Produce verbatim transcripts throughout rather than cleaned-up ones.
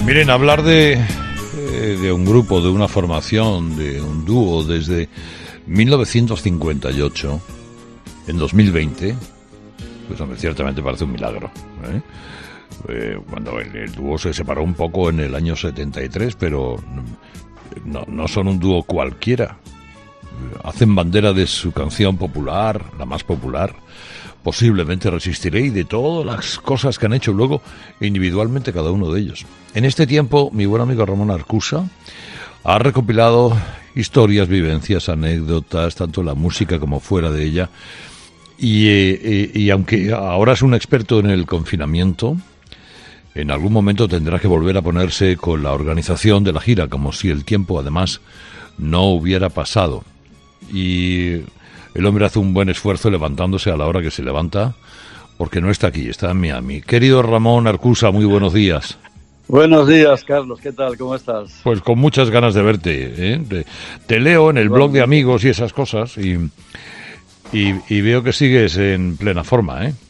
Miren, hablar de, eh, de un grupo, de una formación, de un dúo desde mil novecientos cincuenta y ocho, en dos mil veinte, pues hombre, ciertamente parece un milagro, ¿eh? Eh, cuando el, el dúo se separó un poco en el año setenta y tres, pero no, no son un dúo cualquiera. Hacen bandera de su canción popular, la más popular, Posiblemente Resistiré, y de todas las cosas que han hecho luego individualmente cada uno de ellos. En este tiempo, mi buen amigo Ramón Arcusa ha recopilado historias, vivencias, anécdotas, tanto en la música como fuera de ella, y, eh, y aunque ahora es un experto en el confinamiento, en algún momento tendrá que volver a ponerse con la organización de la gira, como si el tiempo además no hubiera pasado. Y el hombre hace un buen esfuerzo levantándose a la hora que se levanta, porque no está aquí, está en Miami. Querido Ramón Arcusa, muy buenos días. Buenos días, Carlos, ¿qué tal? ¿Cómo estás? Pues con muchas ganas de verte, ¿eh? Te, te leo en el blog de amigos y esas cosas, y, y, y veo que sigues en plena forma, ¿eh?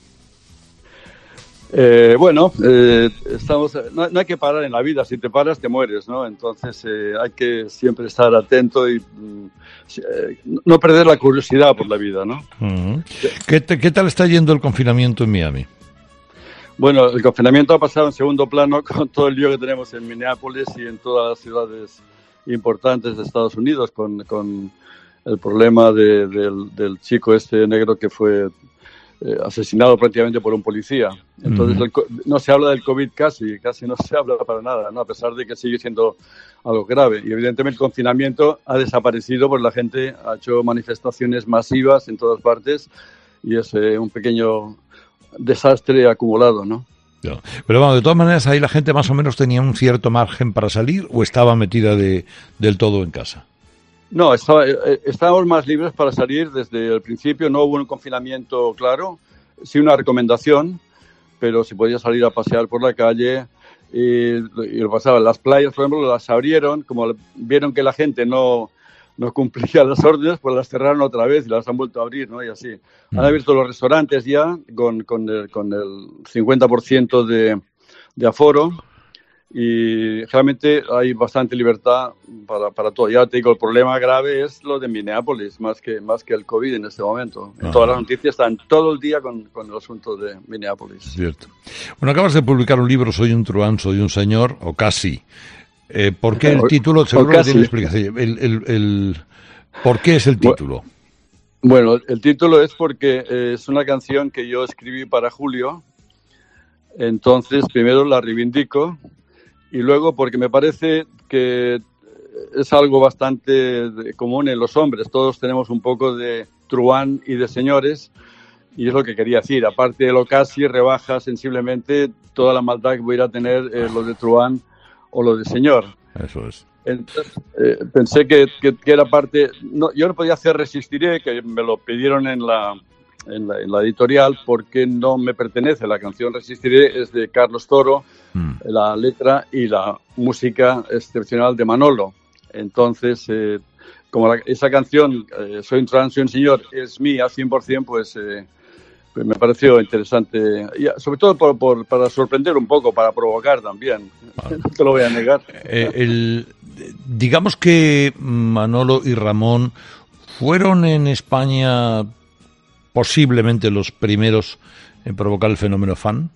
Eh, bueno, eh, estamos, no, no hay que parar en la vida, si te paras te mueres, ¿no? Entonces eh, hay que siempre estar atento y mm, eh, no perder la curiosidad por la vida, ¿no? Uh-huh. ¿Qué, te, ¿Qué tal está yendo el confinamiento en Miami? Bueno, el confinamiento ha pasado en segundo plano con todo el lío que tenemos en Minneapolis y en todas las ciudades importantes de Estados Unidos, con, con el problema de, del, del chico este negro que fue Eh, asesinado prácticamente por un policía. Entonces uh-huh. el, no se habla del COVID casi, casi no se habla para nada, ¿no? A pesar de que sigue siendo algo grave. Y evidentemente el confinamiento ha desaparecido, porque la gente ha hecho manifestaciones masivas en todas partes y es eh, un pequeño desastre acumulado, ¿no? No. Pero bueno, de todas maneras, ahí la gente más o menos tenía un cierto margen para salir, ¿o estaba metida de, del todo en casa? No, estaba, eh, estábamos más libres para salir desde el principio. No hubo un confinamiento claro, sí una recomendación, pero se podía salir a pasear por la calle y, y lo pasaba. Las playas, por ejemplo, las abrieron, como vieron que la gente no, no cumplía las órdenes, pues las cerraron otra vez y las han vuelto a abrir, ¿no? Y así. Mm. Han abierto los restaurantes ya con, con, el, con el cincuenta por ciento de, de aforo. Y realmente hay bastante libertad para, para todo. Ya te digo, el problema grave es lo de Minneapolis, más que, más que el COVID en este momento. En todas las noticias están todo el día con, con el asunto de Minneapolis. Cierto. Bueno, acabas de publicar un libro, Soy un truán, soy un señor, o casi. Eh, ¿Por qué el título? Seguro que tiene explicación. El, el, el, ¿Por qué es el título? Bueno, el título es porque es una canción que yo escribí para Julio. Entonces, primero la reivindico. Y luego porque me parece que es algo bastante común en los hombres. Todos tenemos un poco de truán y de señores, y es lo que quería decir. Aparte de lo casi, rebaja sensiblemente toda la maldad que pudiera tener eh, lo de truán o lo de señor. Eso es. Entonces eh, pensé que, que, que era parte... No, yo no podía hacer Resistiré, que me lo pidieron en la... En la, en la editorial, porque no me pertenece. La canción Resistiré es de Carlos Toro, mm. la letra y la música excepcional de Manolo. Entonces, eh, como la, esa canción, eh, Soy un truán, soy un señor, es mía cien por ciento, pues, eh, pues me pareció interesante. Y sobre todo por, por, para sorprender un poco, para provocar también. Vale. No te lo voy a negar. Eh, el, digamos que Manolo y Ramón fueron en España posiblemente los primeros en provocar el fenómeno fan.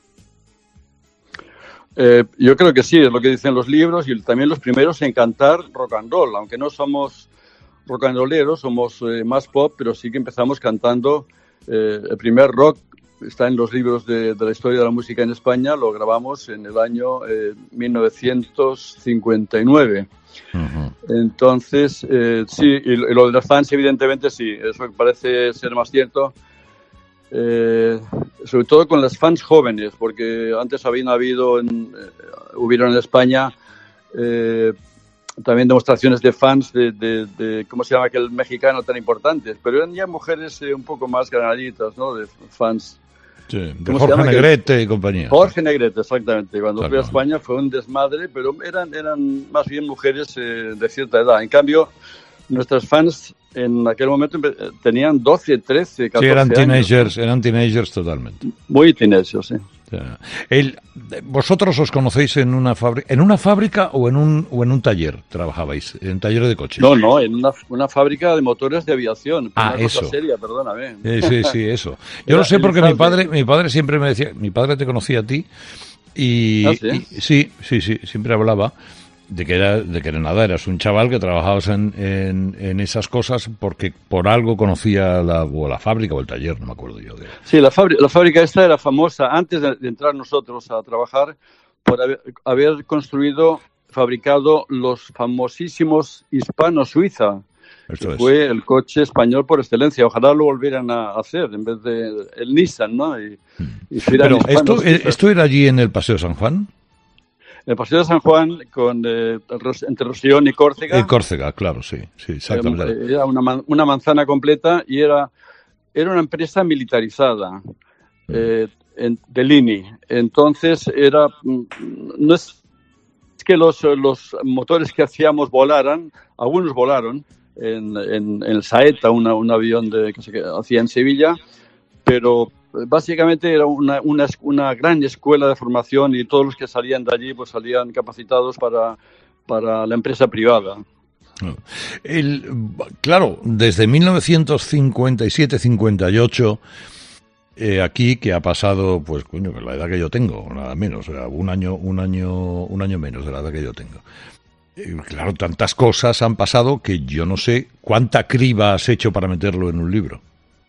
Eh, yo creo que sí, es lo que dicen los libros, y también los primeros en cantar rock and roll, aunque no somos rock and rolleros, somos eh, más pop, pero sí que empezamos cantando eh, el primer rock. Está en los libros de, de la historia de la música en España, lo grabamos en el año eh, mil novecientos cincuenta y nueve. Uh-huh. Entonces, eh, sí, y lo de los fans, evidentemente, sí, eso parece ser más cierto, eh, sobre todo con los fans jóvenes, porque antes habían habido, en, eh, hubieron en España eh, también demostraciones de fans de, de, de, ¿cómo se llama aquel mexicano tan importantes? Pero eran ya mujeres eh, un poco más granaditas, ¿no? De fans. Sí, de Jorge Negrete y compañía. Jorge Negrete, exactamente. Cuando claro. fui a España fue un desmadre, pero eran, eran más bien mujeres eh, de cierta edad. En cambio, nuestras fans en aquel momento tenían doce, trece, catorce sí, eran teenagers, años. eran teenagers totalmente. Muy teenagers, sí. El, ¿Vosotros os conocéis en una fábrica, en una fábrica o en un o en un taller trabajabais, en taller de coches? No, no, en una, una fábrica de motores de aviación. Ah, una eso. Cosa seria, perdóname. Sí, sí, sí, eso. Yo lo sé porque mi padre, mi padre siempre me decía, mi padre te conocía a ti y, ¿Ah, sí? y sí, sí, sí, siempre hablaba de que era, de que era nada, eras un chaval que trabajabas en, en, en esas cosas porque por algo conocía la, o la fábrica o el taller, no me acuerdo yo. De... Sí, la fábrica, la fábrica esta era famosa antes de, de entrar nosotros a trabajar por haber, haber construido, fabricado los famosísimos Hispano-Suiza. Esto que es. Fue el coche español por excelencia. Ojalá lo volvieran a hacer en vez de el Nissan, ¿no? Y, y Pero esto, esto era allí en el Paseo San Juan. El Paseo de San Juan, con, eh, entre Rosellón y Córcega. Y Córcega, claro, sí, sí, exactamente. Eh, era una, una manzana completa y era, era una empresa militarizada, eh, en, de Lini. Entonces, era, no es que los, los motores que hacíamos volaran, algunos volaron en, en, en el Saeta, una, un avión de, que se hacía en Sevilla, pero básicamente era una, una, una gran escuela de formación y todos los que salían de allí pues salían capacitados para, para la empresa privada. El, claro, desde mil novecientos cincuenta y siete cincuenta y ocho, eh, aquí que ha pasado, pues, coño, la edad que yo tengo, nada menos, o sea, un año, un año, un año menos de la edad que yo tengo. Eh, claro, tantas cosas han pasado que yo no sé cuánta criba has hecho para meterlo en un libro.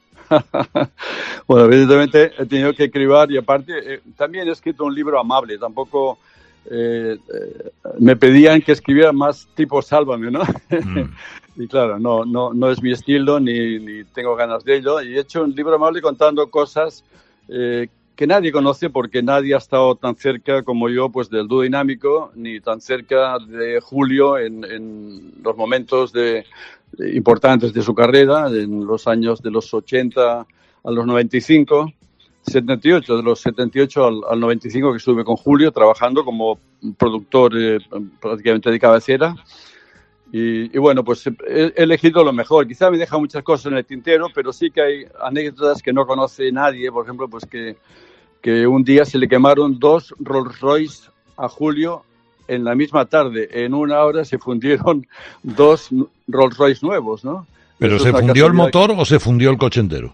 Bueno, evidentemente he tenido que cribar y aparte eh, también he escrito un libro amable, tampoco eh, eh, me pedían que escribiera más tipo Sálvame, ¿no? Mm. Y claro, no, no, no es mi estilo ni, ni tengo ganas de ello y he hecho un libro amable contando cosas eh, que nadie conoce porque nadie ha estado tan cerca como yo pues del dúo dinámico ni tan cerca de Julio en, en los momentos de importantes de su carrera, en los años de los ochenta a los noventa y cinco, setenta y ocho, de los setenta y ocho al, al noventa y cinco que estuve con Julio trabajando como productor eh, prácticamente de cabecera. Y, y bueno, pues he, he elegido lo mejor. Quizá me deja muchas cosas en el tintero, pero sí que hay anécdotas que no conoce nadie. Por ejemplo, pues que, que un día se le quemaron dos Rolls Royce a Julio en la misma tarde. En una hora se fundieron dos Rolls Royce nuevos, ¿no? ¿Pero Eso se fundió el motor que... o se fundió el coche entero?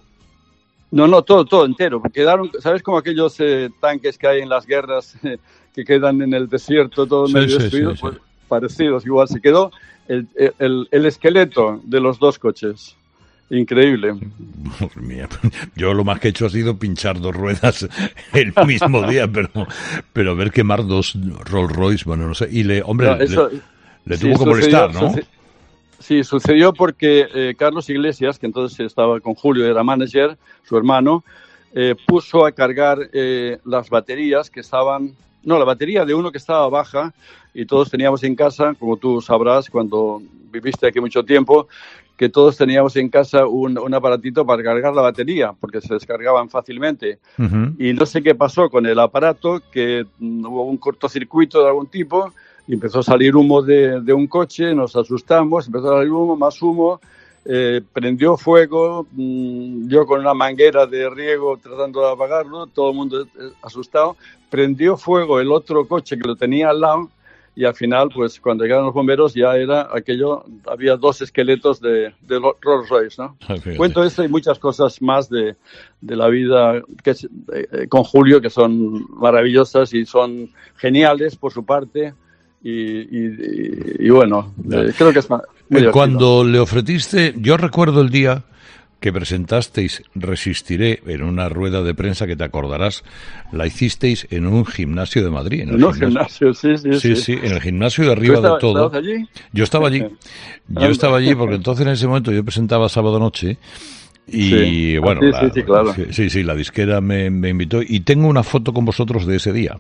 No, no, todo, todo entero. Quedaron, ¿sabes como aquellos eh, tanques que hay en las guerras eh, que quedan en el desierto, todo sí, medio sí, destruidos? Sí, pues sí. Parecidos, igual. Se quedó el, el, el esqueleto de los dos coches. Increíble. Madre mía. Yo lo más que he hecho ha sido pinchar dos ruedas el mismo día, pero pero ver quemar dos Rolls Royce, bueno, no sé. Y le, hombre, no, eso, le, le sí, tuvo que molestar, ¿no? Sucedió, sí, sucedió porque eh, Carlos Iglesias, que entonces estaba con Julio, era manager, su hermano, eh, puso a cargar eh, las baterías que estaban... No, la batería de uno que estaba baja y todos teníamos en casa, como tú sabrás, cuando viviste aquí mucho tiempo, que todos teníamos en casa un, un aparatito para cargar la batería, porque se descargaban fácilmente. Uh-huh. Y no sé qué pasó con el aparato, que hubo un cortocircuito de algún tipo, y empezó a salir humo de, de un coche, nos asustamos, empezó a salir humo, más humo, eh, prendió fuego, mmm, yo con una manguera de riego tratando de apagarlo, todo el mundo asustado, prendió fuego el otro coche que lo tenía al lado, y al final, pues cuando llegaron los bomberos ya era aquello, había dos esqueletos de, de Rolls Royce, ¿no? Okay, Cuento okay. esto y muchas cosas más de, de la vida que es, eh, con Julio, que son maravillosas y son geniales por su parte. Y, y, y, y bueno, eh, creo que es muy divertido. Cuando le ofreciste, yo recuerdo el día que presentasteis Resistiré en una rueda de prensa que te acordarás, la hicisteis en un gimnasio de Madrid. En el no, gimnasio, gimnasio sí, sí, sí. Sí, en el gimnasio de arriba estaba, de todo. ¿Estabas allí? Yo estaba allí. Yo estaba allí porque entonces en ese momento yo presentaba Sábado Noche y sí. bueno, sí, la, sí, sí, claro. sí, sí, la disquera me, me invitó y tengo una foto con vosotros de ese día.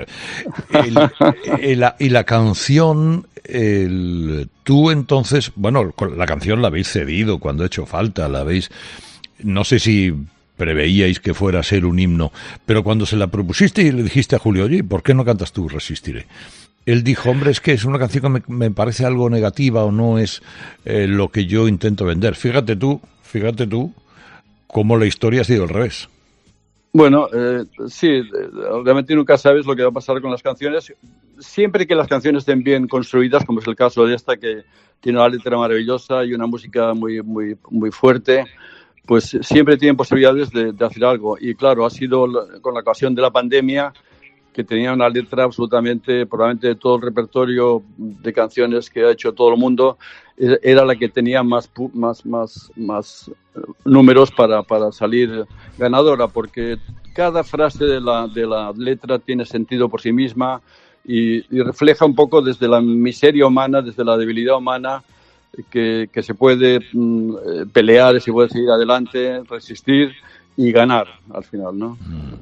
El, el, la, y la canción, el, tú entonces, bueno, la canción la habéis cedido cuando ha hecho falta, la habéis, no sé si preveíais que fuera a ser un himno, pero cuando se la propusiste y le dijiste a Julio, oye, ¿por qué no cantas tú Resistiré? Él dijo, hombre, es que es una canción que me, me parece algo negativa o no es eh, lo que yo intento vender. Fíjate tú, fíjate tú cómo la historia ha sido al revés. Bueno, eh, sí, obviamente nunca sabes lo que va a pasar con las canciones. Siempre que las canciones estén bien construidas, como es el caso de esta, que tiene una letra maravillosa y una música muy, muy, muy fuerte, pues siempre tienen posibilidades de, de hacer algo. Y claro, ha sido con la ocasión de la pandemia, que tenía una letra absolutamente, probablemente de todo el repertorio de canciones que ha hecho todo el mundo, era la que tenía más más más más números para, para salir ganadora, porque cada frase de la, de la letra tiene sentido por sí misma y, y refleja un poco desde la miseria humana, desde la debilidad humana, que, que se puede mm, pelear, se puede seguir adelante, resistir y ganar al final, ¿no?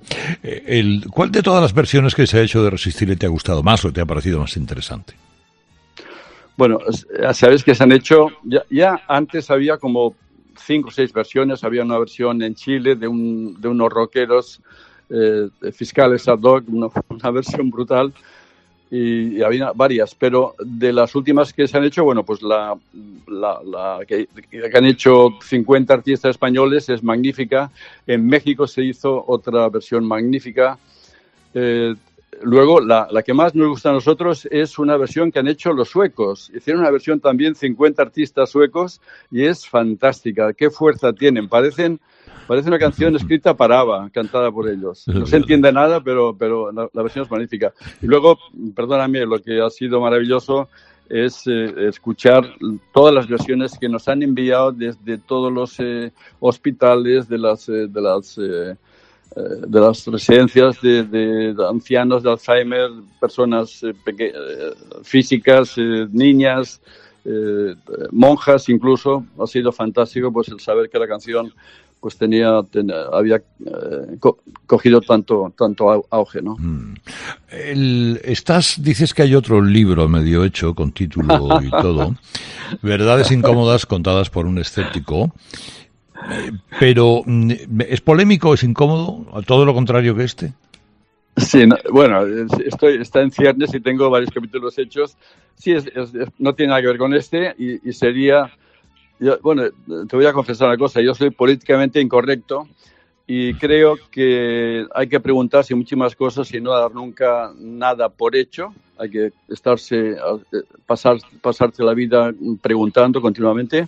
El, ¿Cuál de todas las versiones que se ha hecho de Resistiré te ha gustado más o te ha parecido más interesante? Bueno, sabes que se han hecho, ya, ya antes había como cinco o seis versiones. Había una versión en Chile de, un, de unos rockeros eh, fiscales ad hoc, una, una versión brutal, y, y había varias, pero de las últimas que se han hecho, bueno, pues la, la, la que, que han hecho cincuenta artistas españoles es magnífica. En México se hizo otra versión magnífica. Eh, Luego, la, la que más nos gusta a nosotros es una versión que han hecho los suecos. Hicieron una versión también cincuenta artistas suecos y es fantástica. Qué fuerza tienen. Parecen, parece una canción escrita para ABBA, cantada por ellos. No se entiende nada, pero, pero la, la versión es magnífica. Y luego, perdóname, lo que ha sido maravilloso es eh, escuchar todas las versiones que nos han enviado desde todos los eh, hospitales, de las... Eh, de las eh, de las residencias de, de, de ancianos de Alzheimer, personas eh, peque- eh, físicas, eh, niñas, eh, monjas incluso. Ha sido fantástico pues el saber que la canción pues tenía, ten, había eh, co- cogido tanto tanto auge, ¿no? Mm. El, estás, dices que hay otro libro medio hecho con título y todo, Verdades incómodas contadas por un escéptico. Pero, ¿es polémico, es incómodo? ¿Todo lo contrario que este? Sí, no, bueno, estoy, está en ciernes y tengo varios capítulos hechos. Sí, es, es, no tiene nada que ver con este y, y sería... Yo, bueno, te voy a confesar una cosa. Yo soy políticamente incorrecto y creo que hay que preguntarse muchísimas cosas y no dar nunca nada por hecho. Hay que estarse, pasar, pasarse la vida preguntando continuamente.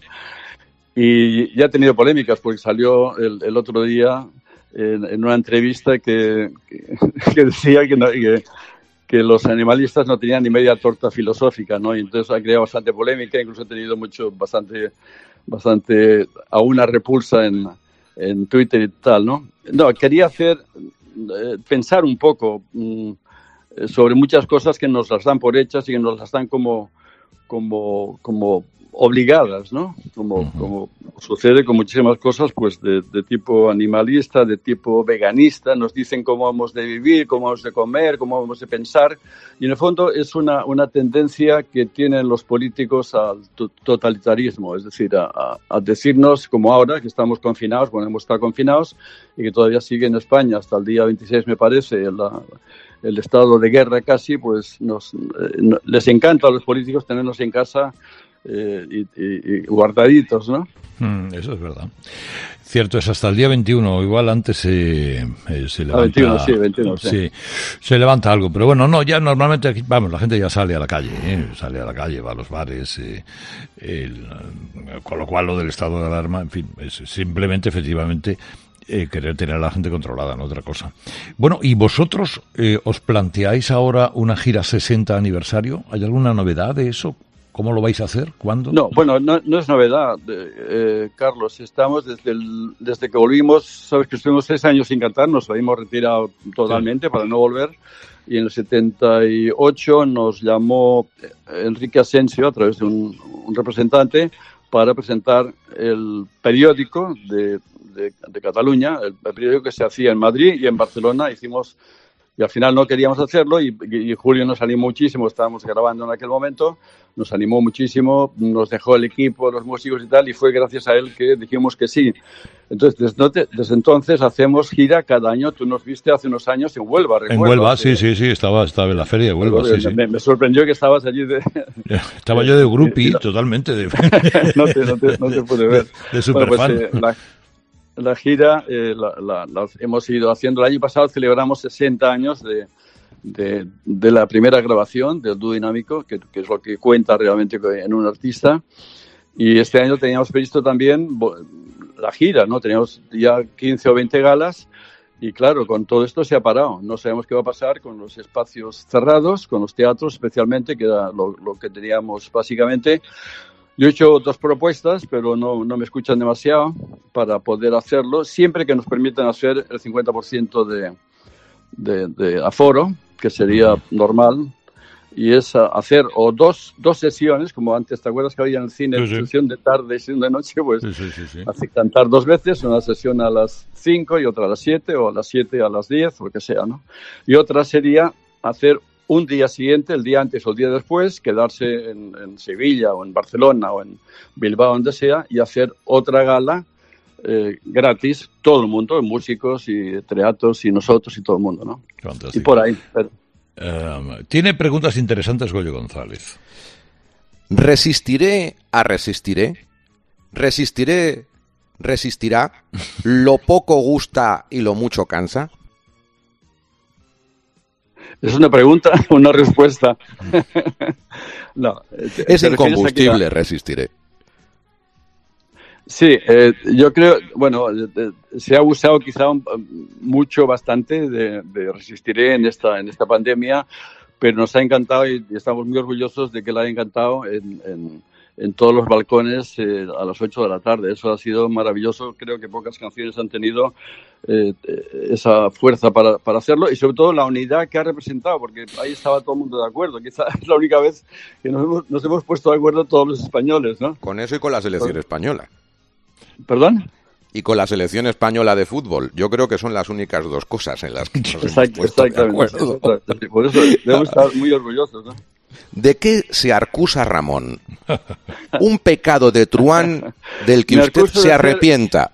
Y ya ha tenido polémicas porque salió el, el otro día en, en una entrevista que, que, que decía que, no, que, que los animalistas no tenían ni media torta filosófica, ¿no? Y entonces ha creado bastante polémica, incluso ha tenido mucho, bastante, bastante, a una repulsa en, en Twitter y tal, ¿no? No, quería hacer, eh, pensar un poco mm, sobre muchas cosas que nos las dan por hechas y que nos las dan como, como, como obligadas, ¿no? Como, uh-huh. como sucede con muchísimas cosas, pues de, de tipo animalista, de tipo veganista. Nos dicen cómo vamos de vivir, cómo vamos de comer, cómo vamos de pensar. Y en el fondo es una, una tendencia que tienen los políticos al totalitarismo, es decir, a, a, a decirnos, como ahora, que estamos confinados, bueno, hemos estado confinados y que todavía sigue en España hasta el día veintiséis, me parece, la, el estado de guerra casi, pues nos, eh, les encanta a los políticos tenernos en casa Eh, y, y, y guardaditos, ¿no? Mm, eso es verdad. Cierto, es hasta el día veintiuno, igual antes se, eh, se levanta... Ah, veintiuno, sí, veintiuno, sí. sí. Se levanta algo, pero bueno, no, ya normalmente aquí, vamos, la gente ya sale a la calle, ¿eh? sale a la calle, va a los bares, eh, el, con lo cual lo del estado de alarma, en fin, es simplemente, efectivamente, eh, querer tener a la gente controlada, no otra cosa. Bueno, ¿y vosotros eh, os planteáis ahora una gira sesenta aniversario? ¿Hay alguna novedad de eso? ¿Cómo lo vais a hacer? ¿Cuándo? No, bueno, no, no es novedad, eh, Carlos. Estamos desde el, desde que volvimos, sabes que estuvimos seis años sin cantar, nos habíamos retirado totalmente sí. para no volver. Y en el setenta y ocho nos llamó Enrique Asensio, a través de un, un representante, para presentar el periódico de, de, de Cataluña, el, el periódico que se hacía en Madrid y en Barcelona. Hicimos... Y al final no queríamos hacerlo y, y Julio nos animó muchísimo, estábamos grabando en aquel momento, nos animó muchísimo, nos dejó el equipo, los músicos y tal, y fue gracias a él que dijimos que sí. Entonces, desde, desde entonces hacemos gira cada año. Tú nos viste hace unos años en Huelva, ¿recuerdas? En Huelva, sí, sí, sí, estaba, estaba en la feria de Huelva, sí, sí. Me, me sorprendió que estabas allí de... Estaba yo de groupie, totalmente. De... no, te, no, te, no te pude ver. De, de superfan. Bueno, pues, eh, la... la gira eh, la, la, la hemos ido haciendo. El año pasado celebramos sesenta años de, de, de la primera grabación del dúo dinámico, que, que es lo que cuenta realmente en un artista. Y este año teníamos previsto también la gira, ¿no? Teníamos ya quince o veinte galas. Y claro, con todo esto se ha parado. No sabemos qué va a pasar con los espacios cerrados, con los teatros especialmente, que era lo, lo que teníamos básicamente. Yo he hecho dos propuestas, pero no, no me escuchan demasiado para poder hacerlo, siempre que nos permitan hacer el cincuenta por ciento de, de, de aforo, que sería normal. Y es hacer o dos, dos sesiones, como antes, ¿te acuerdas que había en el cine sí, sí. sesión de tarde y sesión de noche? Pues sí, sí, sí, sí. Así cantar dos veces, una sesión a las cinco y otra a las siete, o a las siete a las diez, o lo que sea, ¿no? Y otra sería hacer un día siguiente, el día antes o el día después, quedarse en, en Sevilla o en Barcelona o en Bilbao, donde sea, y hacer otra gala eh, gratis, todo el mundo, músicos y teatros y nosotros y todo el mundo, ¿no? Fantástico. Y por ahí. Pero, Um, tiene preguntas interesantes Goyo González. ¿Resistiré a resistiré? ¿Resistiré, resistirá? ¿Lo poco gusta y lo mucho cansa? Es una pregunta, una respuesta. No, es incombustible, resistiré. Sí, eh, yo creo, bueno, eh, se ha usado quizá un, mucho, bastante de, de resistiré en esta en esta pandemia, pero nos ha encantado y, y estamos muy orgullosos de que la haya encantado en, en, en todos los balcones eh, a las ocho de la tarde. Eso ha sido maravilloso. Creo que pocas canciones han tenido eh, esa fuerza para, para hacerlo y sobre todo la unidad que ha representado, porque ahí estaba todo el mundo de acuerdo. Quizá es la única vez que nos hemos, nos hemos puesto de acuerdo todos los españoles, ¿no? Con eso y con la selección española. ¿Perdón? Y con la selección española de fútbol. Yo creo que son las únicas dos cosas en las que nos Exacto, hemos puesto de acuerdo. Exactamente. Por eso debemos estar muy orgullosos, ¿no? ¿De qué se acusa Ramón? Un pecado de truán del que usted se ser... arrepienta.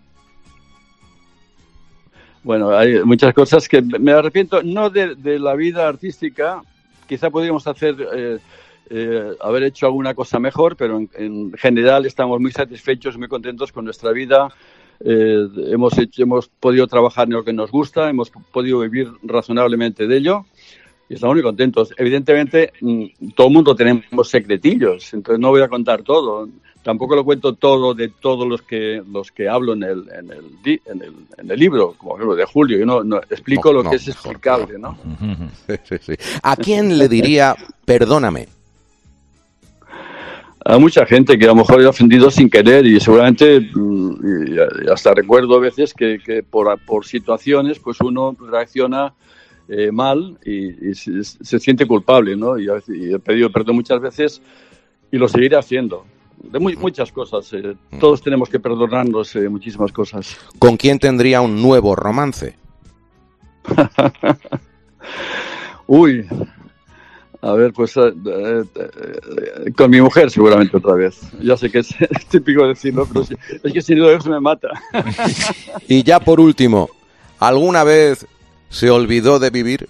Bueno, hay muchas cosas que me arrepiento, no de, de la vida artística. Quizá podríamos hacer... Eh, Eh, haber hecho alguna cosa mejor, pero en, en general estamos muy satisfechos, muy contentos con nuestra vida. Eh, hemos hecho, hemos podido trabajar en lo que nos gusta, hemos podido vivir razonablemente de ello y estamos muy contentos. Evidentemente, todo el mundo tenemos secretillos, entonces no voy a contar todo. Tampoco lo cuento todo de todos los que los que hablo en el en el en el, en el libro, como por ejemplo de Julio. Yo no, no explico no, lo no, que es explicable, ¿no? Sí, sí, sí. ¿A quién le diría perdóname? A mucha gente que a lo mejor he ofendido sin querer y seguramente y hasta recuerdo a veces que, que por, por situaciones pues uno reacciona eh, mal y, y se, se siente culpable, ¿no? Y, y he pedido perdón muchas veces y lo seguiré haciendo. De muy, muchas cosas. Eh, todos tenemos que perdonarnos eh, muchísimas cosas. ¿Con quién tendría un nuevo romance? Uy... A ver, pues eh, eh, eh, con mi mujer seguramente otra vez. Ya sé que es, es típico decirlo, pero sí, es que si no eso me mata. Y ya por último, ¿alguna vez se olvidó de vivir?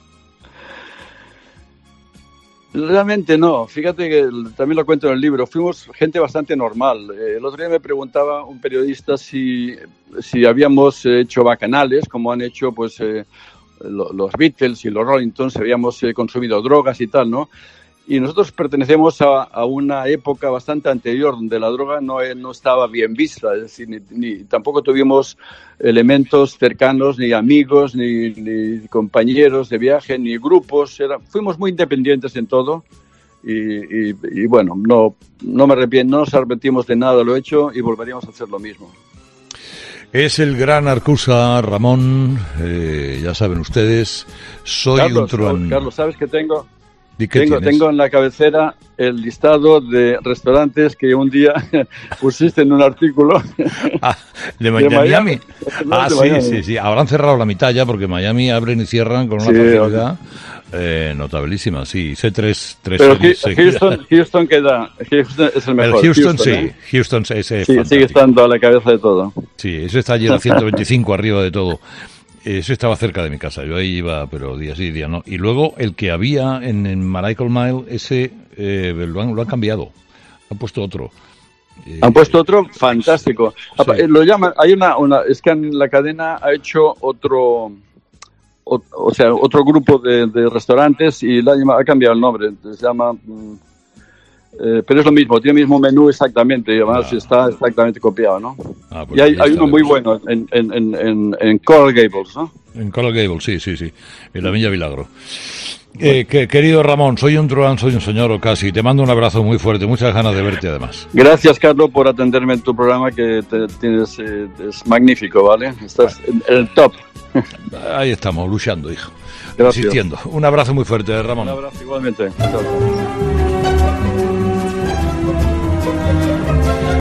Realmente no. Fíjate que también lo cuento en el libro. Fuimos gente bastante normal. Eh, el otro día me preguntaba un periodista si, si habíamos hecho bacanales, como han hecho pues... Eh, los Beatles y los Rolling Stones, habíamos eh, consumido drogas y tal, ¿no? Y nosotros pertenecemos a, a una época bastante anterior donde la droga no, no estaba bien vista, es decir, ni, ni tampoco tuvimos elementos cercanos, ni amigos, ni, ni compañeros de viaje, ni grupos. Era, fuimos muy independientes en todo y, y, y bueno, no, no me arrepiento, no nos arrepentimos de nada de lo hecho y volveríamos a hacer lo mismo. Es el gran Arcusa Ramón, eh, ya saben ustedes, soy Carlos, un truán. Carlos, ¿sabes qué tengo? ¿Y qué tengo, tengo en la cabecera el listado de restaurantes que un día pusiste en un artículo. Ah, ¿de Miami? De Miami. Ah, de sí, Miami. sí, sí. Ahora han cerrado la mitad ya porque Miami abren y cierran con una sí, facilidad eh, notabilísima. Sí, sé tres, tres Pero Houston, Houston queda. Houston es el mejor. El Houston, Houston, sí. ¿eh? Houston ese sí, sigue estando a la cabeza de todo. Sí, eso está allí en ciento veinticinco arriba de todo. Eso estaba cerca de mi casa, yo ahí iba, pero día sí, día no. Y luego el que había en, en Miracle Mile, ese eh, lo, han, lo han cambiado, han puesto otro. Eh, Han puesto otro fantástico. Sí. Lo llaman, hay una, una, es que la cadena ha hecho otro, o, o sea, otro grupo de, de restaurantes y la llama, ha cambiado el nombre. Se llama, eh, pero es lo mismo, tiene el mismo menú exactamente, y además Ah. está exactamente copiado, ¿no? Ah, pues Y hay, ahí hay uno estaremos. muy bueno en, en, en, en, en Coral Gables, ¿no? En Coral Gables, sí, sí, sí, en la Villa Milagro. Eh, que, querido Ramón, soy un truán, soy un señor o casi. Te mando un abrazo muy fuerte, muchas ganas de verte además. Gracias, Carlos, por atenderme en tu programa, que te, tienes, eh, es magnífico, ¿vale? Estás en el top. Ahí estamos, luchando, hijo. Gracias. Resistiendo. Un abrazo muy fuerte, Ramón. Un abrazo igualmente. Chao, chao.